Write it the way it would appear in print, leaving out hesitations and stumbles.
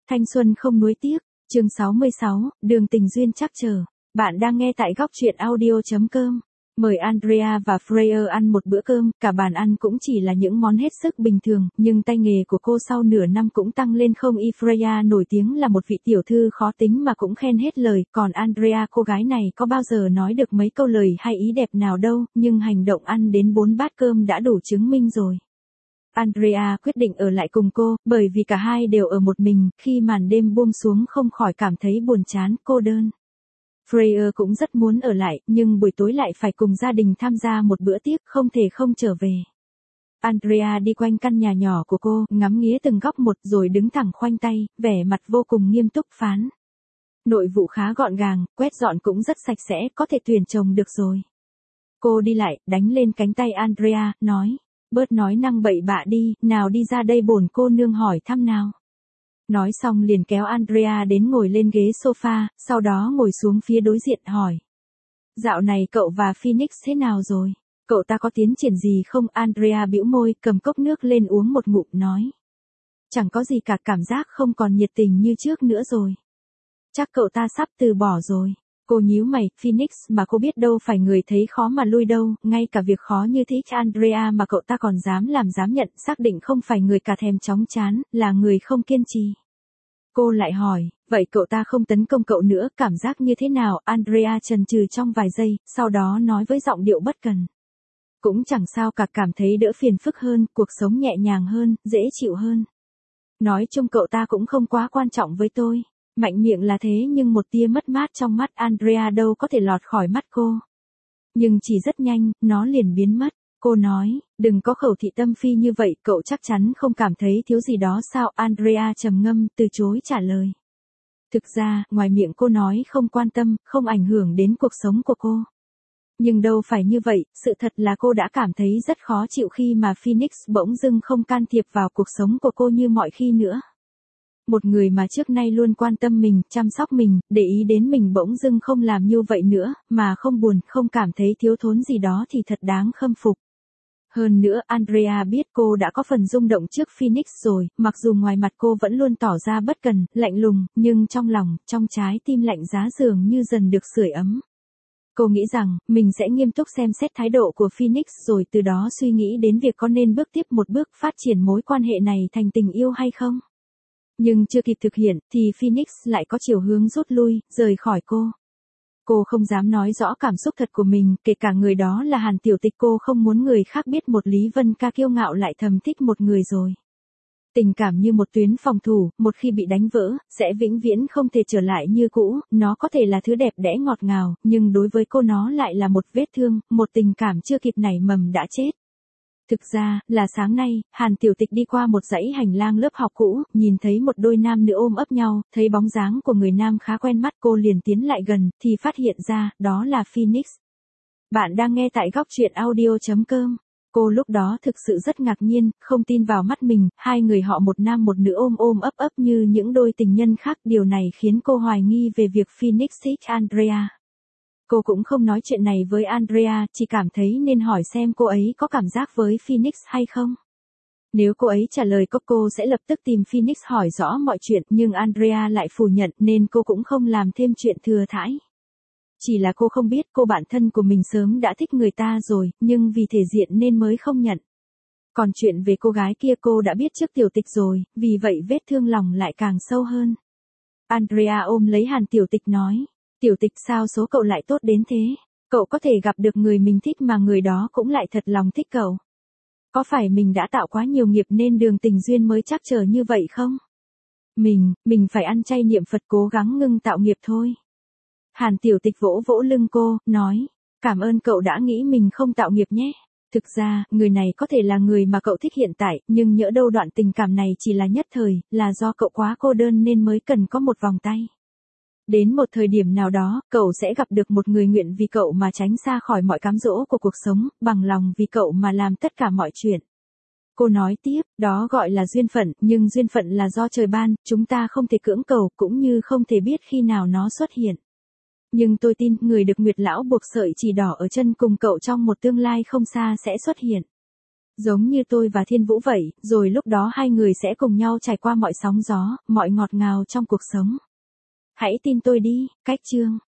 Thanh xuân không nuối tiếc, chương 66, đường tình duyên chắc chờ. Bạn đang nghe tại góc truyện audio.com. Mời Andrea và Freya ăn một bữa cơm, cả bàn ăn cũng chỉ là những món hết sức bình thường, nhưng tay nghề của cô sau nửa năm cũng tăng lên không y. Freya nổi tiếng là một vị tiểu thư khó tính mà cũng khen hết lời, còn Andrea cô gái này có bao giờ nói được mấy câu lời hay ý đẹp nào đâu, nhưng hành động ăn đến 4 bát cơm đã đủ chứng minh rồi. Andrea quyết định ở lại cùng cô, bởi vì cả hai đều ở một mình, khi màn đêm buông xuống không khỏi cảm thấy buồn chán, cô đơn. Freya cũng rất muốn ở lại, nhưng buổi tối lại phải cùng gia đình tham gia một bữa tiệc, không thể không trở về. Andrea đi quanh căn nhà nhỏ của cô, ngắm nghía từng góc một rồi đứng thẳng khoanh tay, vẻ mặt vô cùng nghiêm túc phán. Nội vụ khá gọn gàng, quét dọn cũng rất sạch sẽ, có thể tuyển chồng được rồi. Cô đi lại, đánh lên cánh tay Andrea, nói. Bớt nói năng bậy bạ đi, nào đi ra đây bổn cô nương hỏi thăm nào. Nói xong liền kéo Andrea đến ngồi lên ghế sofa, sau đó ngồi xuống phía đối diện hỏi. Dạo này cậu và Phoenix thế nào rồi? Cậu ta có tiến triển gì không? Andrea bĩu môi, cầm cốc nước lên uống một ngụm nói. Chẳng có gì cả, cảm giác không còn nhiệt tình như trước nữa rồi. Chắc cậu ta sắp từ bỏ rồi. Cô nhíu mày, Phoenix mà cô biết đâu phải người thấy khó mà lui đâu, ngay cả việc khó như thích Andrea mà cậu ta còn dám làm dám nhận, xác định không phải người cả thèm chóng chán, là người không kiên trì. Cô lại hỏi, vậy cậu ta không tấn công cậu nữa, cảm giác như thế nào? Andrea chần chừ trong vài giây, sau đó nói với giọng điệu bất cần. Cũng chẳng sao cả, cảm thấy đỡ phiền phức hơn, cuộc sống nhẹ nhàng hơn, dễ chịu hơn. Nói chung cậu ta cũng không quá quan trọng với tôi. Mạnh miệng là thế nhưng một tia mất mát trong mắt Andrea đâu có thể lọt khỏi mắt cô. Nhưng chỉ rất nhanh, nó liền biến mất. Cô nói, đừng có khẩu thị tâm phi như vậy, cậu chắc chắn không cảm thấy thiếu gì đó sao? Andrea trầm ngâm, từ chối trả lời. Thực ra, ngoài miệng cô nói không quan tâm, không ảnh hưởng đến cuộc sống của cô. Nhưng đâu phải như vậy, sự thật là cô đã cảm thấy rất khó chịu khi mà Phoenix bỗng dưng không can thiệp vào cuộc sống của cô như mọi khi nữa. Một người mà trước nay luôn quan tâm mình, chăm sóc mình, để ý đến mình bỗng dưng không làm như vậy nữa, mà không buồn, không cảm thấy thiếu thốn gì đó thì thật đáng khâm phục. Hơn nữa, Andrea biết cô đã có phần rung động trước Phoenix rồi, mặc dù ngoài mặt cô vẫn luôn tỏ ra bất cần, lạnh lùng, nhưng trong lòng, trong trái tim lạnh giá dường như dần được sưởi ấm. Cô nghĩ rằng, mình sẽ nghiêm túc xem xét thái độ của Phoenix rồi từ đó suy nghĩ đến việc có nên bước tiếp một bước phát triển mối quan hệ này thành tình yêu hay không. Nhưng chưa kịp thực hiện, thì Phoenix lại có chiều hướng rút lui, rời khỏi cô. Cô không dám nói rõ cảm xúc thật của mình, kể cả người đó là Hàn Tiểu Tịch. Cô không muốn người khác biết một Lý Vân Ca kiêu ngạo lại thầm thích một người rồi. Tình cảm như một tuyến phòng thủ, một khi bị đánh vỡ, sẽ vĩnh viễn không thể trở lại như cũ. Nó có thể là thứ đẹp đẽ ngọt ngào, nhưng đối với cô nó lại là một vết thương, một tình cảm chưa kịp nảy mầm đã chết. Thực ra, là sáng nay, Hàn Tiểu Tịch đi qua một dãy hành lang lớp học cũ, nhìn thấy một đôi nam nữ ôm ấp nhau, thấy bóng dáng của người nam khá quen mắt, cô liền tiến lại gần, thì phát hiện ra, đó là Phoenix. Bạn đang nghe tại góc truyện audio.com. Cô lúc đó thực sự rất ngạc nhiên, không tin vào mắt mình, hai người họ một nam một nữ ôm ôm ấp ấp như những đôi tình nhân khác, điều này khiến cô hoài nghi về việc Phoenix thích Andrea. Cô cũng không nói chuyện này với Andrea, chỉ cảm thấy nên hỏi xem cô ấy có cảm giác với Phoenix hay không. Nếu cô ấy trả lời có, cô sẽ lập tức tìm Phoenix hỏi rõ mọi chuyện, nhưng Andrea lại phủ nhận nên cô cũng không làm thêm chuyện thừa thãi. Chỉ là cô không biết cô bạn thân của mình sớm đã thích người ta rồi, nhưng vì thể diện nên mới không nhận. Còn chuyện về cô gái kia cô đã biết trước Tiểu Tịch rồi, vì vậy vết thương lòng lại càng sâu hơn. Andrea ôm lấy Hàn Tiểu Tịch nói. Tiểu Tịch sao số cậu lại tốt đến thế? Cậu có thể gặp được người mình thích mà người đó cũng lại thật lòng thích cậu. Có phải mình đã tạo quá nhiều nghiệp nên đường tình duyên mới trắc trở như vậy không? Mình phải ăn chay niệm Phật cố gắng ngưng tạo nghiệp thôi. Hàn Tiểu Tịch vỗ vỗ lưng cô, nói. Cảm ơn cậu đã nghĩ mình không tạo nghiệp nhé. Thực ra, người này có thể là người mà cậu thích hiện tại, nhưng nhỡ đâu đoạn tình cảm này chỉ là nhất thời, là do cậu quá cô đơn nên mới cần có một vòng tay. Đến một thời điểm nào đó, cậu sẽ gặp được một người nguyện vì cậu mà tránh xa khỏi mọi cám dỗ của cuộc sống, bằng lòng vì cậu mà làm tất cả mọi chuyện. Cô nói tiếp, đó gọi là duyên phận, nhưng duyên phận là do trời ban, chúng ta không thể cưỡng cầu, cũng như không thể biết khi nào nó xuất hiện. Nhưng tôi tin, người được Nguyệt Lão buộc sợi chỉ đỏ ở chân cùng cậu trong một tương lai không xa sẽ xuất hiện. Giống như tôi và Thiên Vũ vậy, rồi lúc đó hai người sẽ cùng nhau trải qua mọi sóng gió, mọi ngọt ngào trong cuộc sống. Hãy tin tôi đi, cách chương.